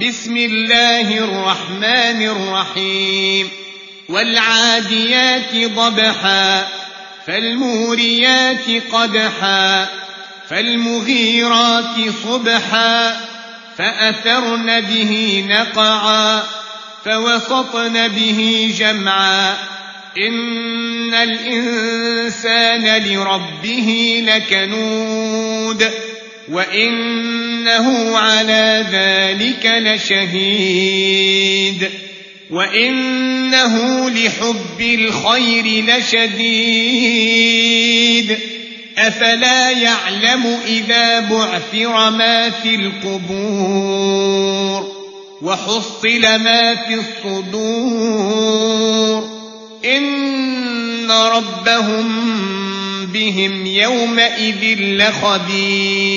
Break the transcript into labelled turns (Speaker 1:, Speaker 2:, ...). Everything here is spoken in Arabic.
Speaker 1: بسم الله الرحمن الرحيم والعاديات ضبحا فالموريات قدحا فالمغيرات صبحا فأثرن به نقعا فوسطن به جمعا إن الإنسان لربه لكنود وإنه على ذلك لشهيد وإنه لحب الخير لشديد أفلا يعلم إذا بعثر ما في القبور وحصل ما في الصدور إن ربهم بهم يومئذ لخبير